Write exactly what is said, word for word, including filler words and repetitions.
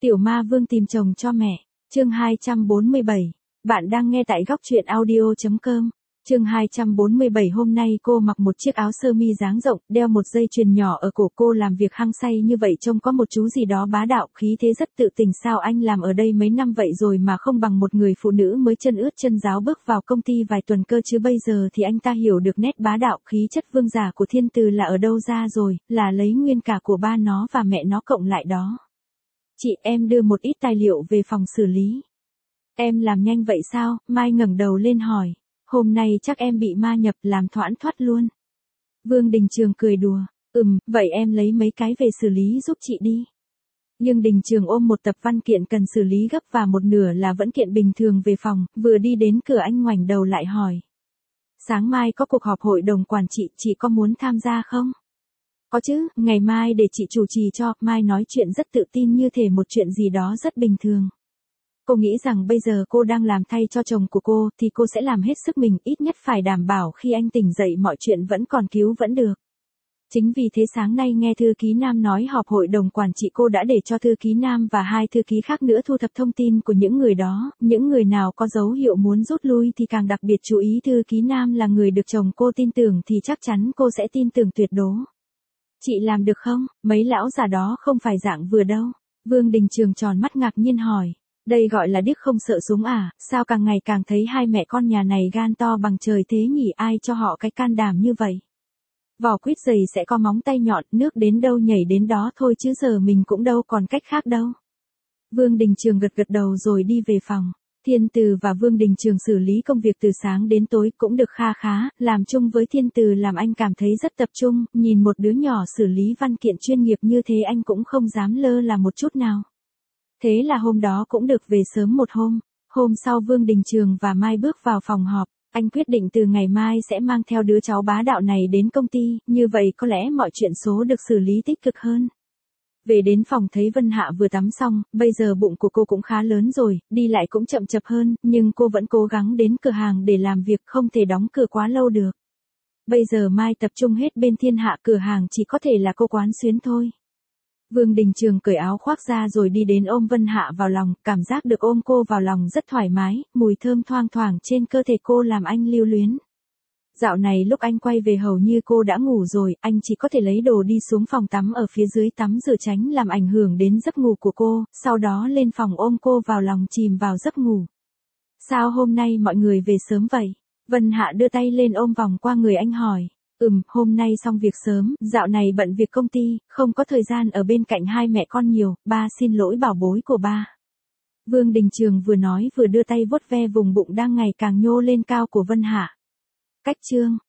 Tiểu Ma Vương tìm chồng cho mẹ, chương hai trăm bốn mươi bảy. Bạn đang nghe tại góc truyện audio chấm com. Chương hai trăm bốn mươi bảy. Hôm nay cô mặc một chiếc áo sơ mi dáng rộng, đeo một dây chuyền nhỏ ở cổ. Cô làm việc hăng say như vậy trông có một chú gì đó bá đạo, khí thế rất tự tình. Sao anh làm ở đây mấy năm vậy rồi mà không bằng một người phụ nữ mới chân ướt chân ráo bước vào công ty vài tuần cơ chứ? Bây giờ thì anh ta hiểu được nét bá đạo khí chất vương giả của Thiên Từ là ở đâu ra rồi, là lấy nguyên cả của ba nó và mẹ nó cộng lại đó. Chị, em đưa một ít tài liệu về phòng xử lý. Em làm nhanh vậy sao? Mai ngẩng đầu lên hỏi. Hôm nay chắc em bị ma nhập, làm thoãn thoát luôn. Vương Đình Trường cười đùa. Ừm, vậy em lấy mấy cái về xử lý giúp chị đi. Nhưng Đình Trường ôm một tập văn kiện cần xử lý gấp và một nửa là vẫn kiện bình thường về phòng, vừa đi đến cửa anh ngoảnh đầu lại hỏi. Sáng mai có cuộc họp hội đồng quản trị, chị có muốn tham gia không? Có chứ, ngày mai để chị chủ trì cho. Mai nói chuyện rất tự tin như thể một chuyện gì đó rất bình thường. Cô nghĩ rằng bây giờ cô đang làm thay cho chồng của cô, thì cô sẽ làm hết sức mình, ít nhất phải đảm bảo khi anh tỉnh dậy mọi chuyện vẫn còn cứu vẫn được. Chính vì thế sáng nay nghe thư ký Nam nói họp hội đồng quản trị, cô đã để cho thư ký Nam và hai thư ký khác nữa thu thập thông tin của những người đó, những người nào có dấu hiệu muốn rút lui thì càng đặc biệt chú ý. Thư ký Nam là người được chồng cô tin tưởng thì chắc chắn cô sẽ tin tưởng tuyệt đối. Chị làm được không? Mấy lão già đó không phải dạng vừa đâu. Vương Đình Trường tròn mắt ngạc nhiên hỏi. Đây gọi là điếc không sợ súng à? Sao càng ngày càng thấy hai mẹ con nhà này gan to bằng trời thế nhỉ? Ai cho họ cái can đảm như vậy? Vỏ quýt dày sẽ có móng tay nhọn, nước đến đâu nhảy đến đó thôi chứ giờ mình cũng đâu còn cách khác đâu. Vương Đình Trường gật gật đầu rồi đi về phòng. Thiên Từ và Vương Đình Trường xử lý công việc từ sáng đến tối cũng được kha khá, làm chung với Thiên Từ làm anh cảm thấy rất tập trung, nhìn một đứa nhỏ xử lý văn kiện chuyên nghiệp như thế anh cũng không dám lơ là một chút nào. Thế là hôm đó cũng được về sớm một hôm. Hôm sau Vương Đình Trường và Mai bước vào phòng họp, anh quyết định từ ngày mai sẽ mang theo đứa cháu bá đạo này đến công ty, như vậy có lẽ mọi chuyện số được xử lý tích cực hơn. Về đến phòng thấy Vân Hạ vừa tắm xong, bây giờ bụng của cô cũng khá lớn rồi, đi lại cũng chậm chập hơn, nhưng cô vẫn cố gắng đến cửa hàng để làm việc, không thể đóng cửa quá lâu được. Bây giờ Mai tập trung hết bên Thiên Hạ, cửa hàng chỉ có thể là cô quán xuyến thôi. Vương Đình Trường cởi áo khoác ra rồi đi đến ôm Vân Hạ vào lòng, cảm giác được ôm cô vào lòng rất thoải mái, mùi thơm thoang thoảng trên cơ thể cô làm anh lưu luyến. Dạo này lúc anh quay về hầu như cô đã ngủ rồi, anh chỉ có thể lấy đồ đi xuống phòng tắm ở phía dưới tắm rửa tránh làm ảnh hưởng đến giấc ngủ của cô, sau đó lên phòng ôm cô vào lòng chìm vào giấc ngủ. Sao hôm nay mọi người về sớm vậy? Vân Hạ đưa tay lên ôm vòng qua người anh hỏi. Ừm, hôm nay xong việc sớm, dạo này bận việc công ty, không có thời gian ở bên cạnh hai mẹ con nhiều, ba xin lỗi bảo bối của ba. Vương Đình Trường vừa nói vừa đưa tay vuốt ve vùng bụng đang ngày càng nhô lên cao của Vân Hạ. Cách chương.